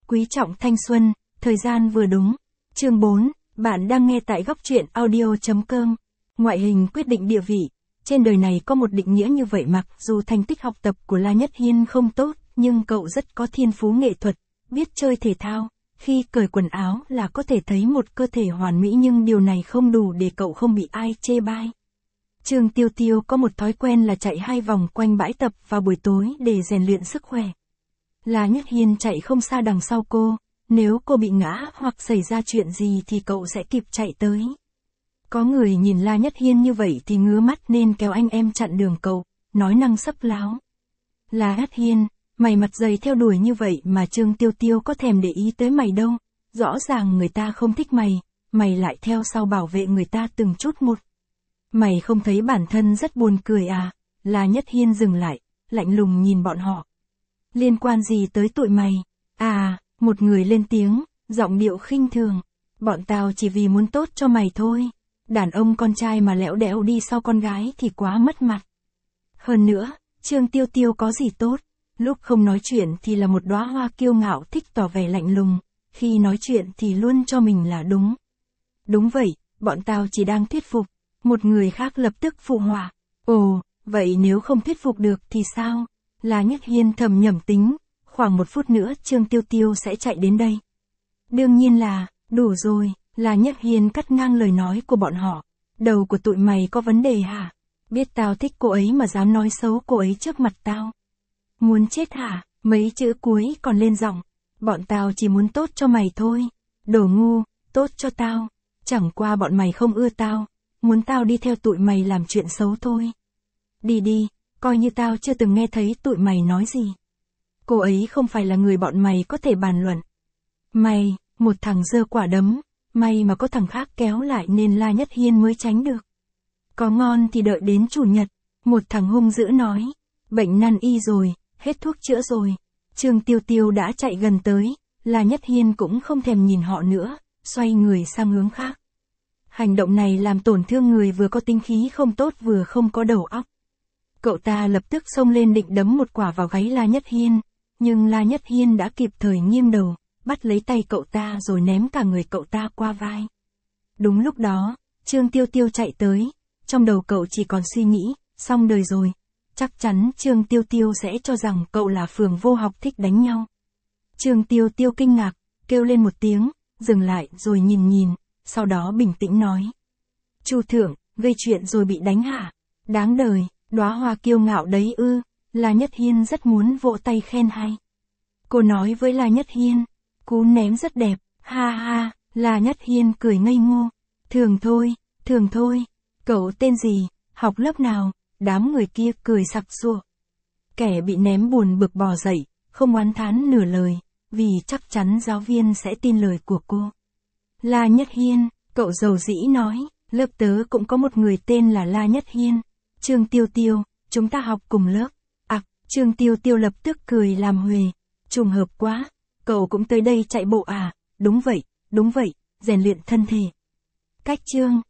quý trọng thanh xuân, thời gian vừa đúng. Chương 4, bạn đang nghe tại góc truyện audio.com. Ngoại hình quyết định địa vị. Trên đời này có một định nghĩa như vậy, mặc dù thành tích học tập của La Nhất Hiên không tốt, nhưng cậu rất có thiên phú nghệ thuật, biết chơi thể thao. Khi cởi quần áo là có thể thấy một cơ thể hoàn mỹ, nhưng điều này không đủ để cậu không bị ai chê bai. Trương Tiêu Tiêu có một thói quen là chạy 2 vòng quanh bãi tập vào buổi tối để rèn luyện sức khỏe. La Nhất Hiên chạy không xa đằng sau cô, nếu cô bị ngã hoặc xảy ra chuyện gì thì cậu sẽ kịp chạy tới. Có người nhìn La Nhất Hiên như vậy thì ngứa mắt nên kéo anh em chặn đường cậu, nói năng sấp láo. La Nhất Hiên, mày mặt dày theo đuổi như vậy mà Trương Tiêu Tiêu có thèm để ý tới mày đâu, rõ ràng người ta không thích mày, mày lại theo sau bảo vệ người ta từng chút một. Mày không thấy bản thân rất buồn cười à? La Nhất Hiên dừng lại, lạnh lùng nhìn bọn họ. Liên quan gì tới tụi mày? À, một người lên tiếng, giọng điệu khinh thường. Bọn tao chỉ vì muốn tốt cho mày thôi. Đàn ông con trai mà lẽo đẽo đi sau con gái thì quá mất mặt. Hơn nữa, Trương Tiêu Tiêu có gì tốt? Lúc không nói chuyện thì là một đóa hoa kiêu ngạo thích tỏ vẻ lạnh lùng, khi nói chuyện thì luôn cho mình là đúng. Đúng vậy, bọn tao chỉ đang thuyết phục. Một người khác lập tức phụ họa. Ồ, vậy nếu không thuyết phục được thì sao? La Nhất Hiên thầm nhẩm tính, khoảng 1 phút nữa Trương Tiêu Tiêu sẽ chạy đến đây. Đương nhiên là, đủ rồi, La Nhất Hiên cắt ngang lời nói của bọn họ. Đầu của tụi mày có vấn đề hả? Biết tao thích cô ấy mà dám nói xấu cô ấy trước mặt tao. Muốn chết hả? Mấy chữ cuối còn lên giọng. Bọn tao chỉ muốn tốt cho mày thôi. Đồ ngu, tốt cho tao. Chẳng qua bọn mày không ưa tao. Muốn tao đi theo tụi mày làm chuyện xấu thôi. Đi đi, coi như tao chưa từng nghe thấy tụi mày nói gì. Cô ấy không phải là người bọn mày có thể bàn luận. Mày, một thằng giơ quả đấm, may mà có thằng khác kéo lại nên La Nhất Hiên mới tránh được. Có ngon thì đợi đến chủ nhật, một thằng hung dữ nói. Bệnh nan y rồi, hết thuốc chữa rồi. Trương Tiêu Tiêu đã chạy gần tới, La Nhất Hiên cũng không thèm nhìn họ nữa, xoay người sang hướng khác. Hành động này làm tổn thương người vừa có tinh khí không tốt vừa không có đầu óc. Cậu ta lập tức xông lên định đấm một quả vào gáy La Nhất Hiên, nhưng La Nhất Hiên đã kịp thời nghiêng đầu, bắt lấy tay cậu ta rồi ném cả người cậu ta qua vai. Đúng lúc đó, Trương Tiêu Tiêu chạy tới, trong đầu cậu chỉ còn suy nghĩ, xong đời rồi, chắc chắn Trương Tiêu Tiêu sẽ cho rằng cậu là phường vô học thích đánh nhau. Trương Tiêu Tiêu kinh ngạc, kêu lên một tiếng, dừng lại rồi nhìn, sau đó bình tĩnh nói. Chu thượng, gây chuyện rồi bị đánh hả? Đáng đời, đóa hoa kiêu ngạo đấy ư? La Nhất Hiên rất muốn vỗ tay khen hay. Cô nói với La Nhất Hiên, cú ném rất đẹp, ha ha. La Nhất Hiên cười ngây ngô. Thường thôi, cậu tên gì, học lớp nào? Đám người kia cười sặc sụa. Kẻ bị ném buồn bực bò dậy, không oán thán nửa lời, vì chắc chắn giáo viên sẽ tin lời của cô. La Nhất Hiên, cậu dầu dĩ nói, lớp tớ cũng có một người tên là La Nhất Hiên. Trương Tiêu Tiêu, chúng ta học cùng lớp. À, Trương Tiêu Tiêu lập tức cười làm huề. Trùng hợp quá, cậu cũng tới đây chạy bộ à? Đúng vậy, rèn luyện thân thể. Cách Trương